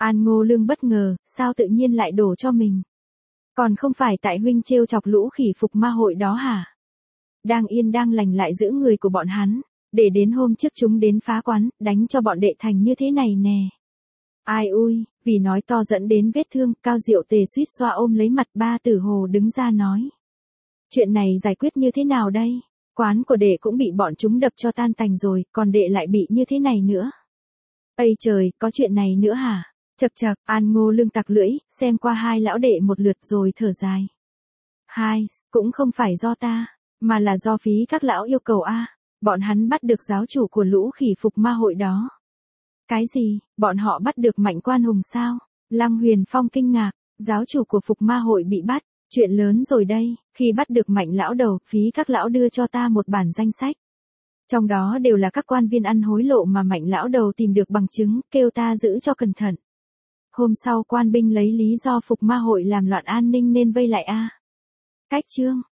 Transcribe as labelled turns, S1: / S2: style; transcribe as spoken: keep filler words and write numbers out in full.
S1: An Ngô Lương bất ngờ, sao tự nhiên lại đổ cho mình? Còn không phải tại huynh trêu chọc lũ khỉ phục ma hội đó hả? Đang yên đang lành lại giữ người của bọn hắn, để đến hôm trước chúng đến phá quán, đánh cho bọn đệ thành như thế này nè. Ai ui, vì nói to dẫn đến vết thương, Cao Diệu Tề suýt xoa ôm lấy mặt Ba Tử Hồ đứng ra nói. Chuyện này giải quyết như thế nào đây? Quán của đệ cũng bị bọn chúng đập cho tan tành rồi, còn đệ lại bị như thế này nữa. Ây trời, có chuyện này nữa hả? Chậc chậc, An Ngô Lương tặc lưỡi, xem qua hai lão đệ một lượt rồi thở dài. Hai, cũng không phải do ta, mà là do phí các lão yêu cầu a. Bọn hắn bắt được giáo chủ của lũ khỉ phục ma hội đó. Cái gì, bọn họ bắt được Mạnh Quan Hùng sao? Lăng Huyền Phong kinh ngạc, giáo chủ của phục ma hội bị bắt, chuyện lớn rồi đây, khi bắt được Mạnh lão đầu, phí các lão đưa cho ta một bản danh sách. Trong đó đều là các quan viên ăn hối lộ mà Mạnh lão đầu tìm được bằng chứng, kêu ta giữ cho cẩn thận. Hôm sau quan binh lấy lý do phục ma hội làm loạn an ninh nên vây lại a. Cách chương